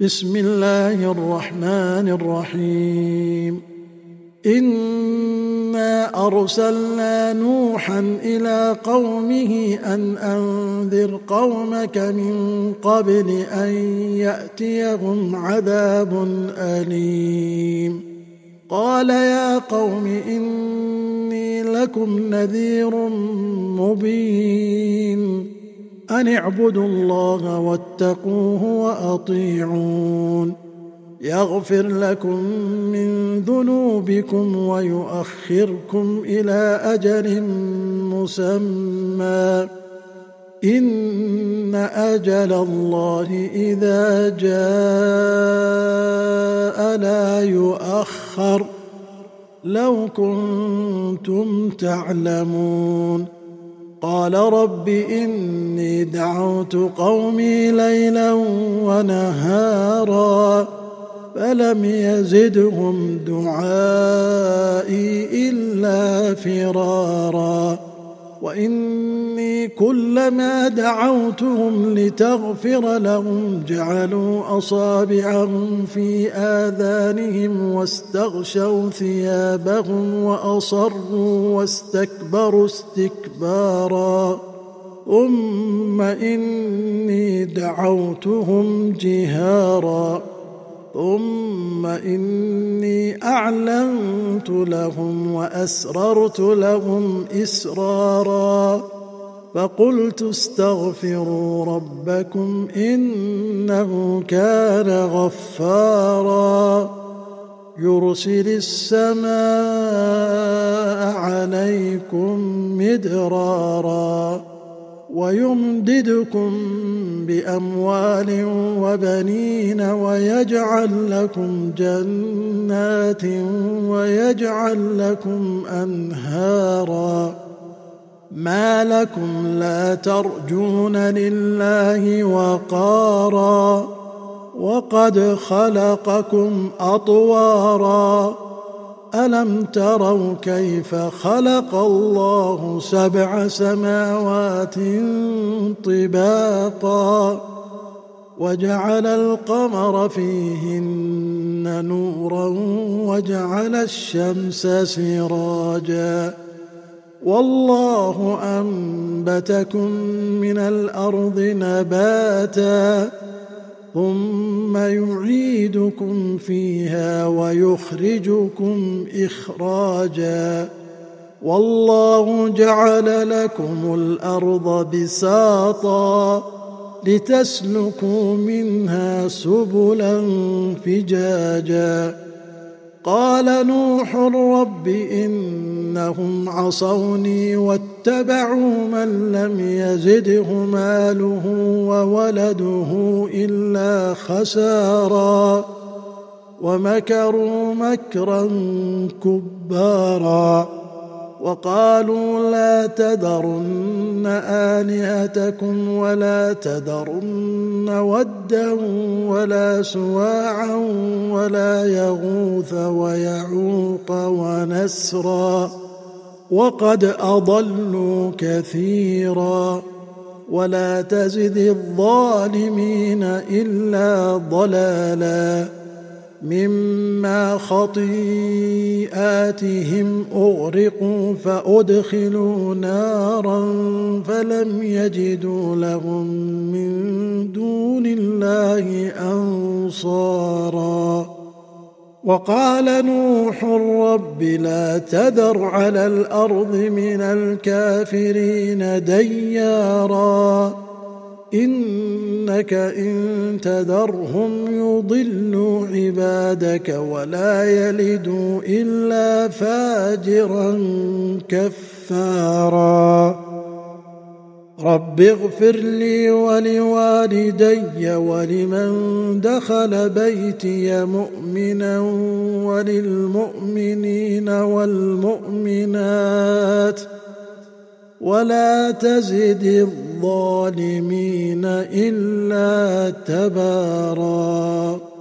بسم الله الرحمن الرحيم. إنا أرسلنا نوحا إلى قومه أن أنذر قومك من قبل أن يأتيهم عذاب أليم. قال يا قوم إني لكم نذير مبين أن اعبدوا الله واتقوه وأطيعون يغفر لكم من ذنوبكم ويؤخركم إلى أجل مسمى إن أجل الله إذا جاء لا يؤخر لو كنتم تعلمون. قال رب إني دعوت قومي ليلا ونهارا فلم يزدهم دعائي إلا فرارا وإني كلما دعوتهم لتغفر لهم جعلوا أصابعهم في آذانهم واستغشوا ثيابهم وأصروا واستكبروا استكبارا ثم إني دعوتهم جهارا ثم إني أعلنت لهم وأسررت لهم إسرارا فقلت استغفروا ربكم إنه كان غفارا يرسل السماء عليكم مدرارا ويمددكم بأموال وبنين ويجعل لكم جنات ويجعل لكم أنهارا ما لكم لا ترجون لله وقارا وقد خلقكم أطوارا ألم تروا كيف خلق الله 7 سماوات طباقا وجعل القمر فيهن نورا وجعل الشمس سراجا والله أنبتكم من الأرض نباتا ثم يعيدكم فيها ويخرجكم إخراجا والله جعل لكم الأرض بساطا لتسلكوا منها سبلا فجاجا قال نوح رب إنهم عصوني واتبعوا من لم يزده ماله وولده إلا خسارا ومكروا مكرا كبارا وقالوا لا تذرن آلهتكم ولا تذرن ودا ولا سواعا ولا يغوث ويعوق ونسرا وقد أضلوا كثيرا ولا تزد الظالمين إلا ضلالا مما خطيئاتهم أغرقوا فأدخلوا نارا فلم يجدوا لهم من دون الله أنصارا وقال نوح رب لا تذر على الأرض من الكافرين ديارا إنك إن تذرهم يضلوا عبادك ولا يلدوا إلا فاجرا كفارا رب اغفر لي ولوالدي ولمن دخل بيتي مؤمنا وللمؤمنين والمؤمنات ولا تزد الظالمين إلا تبارا.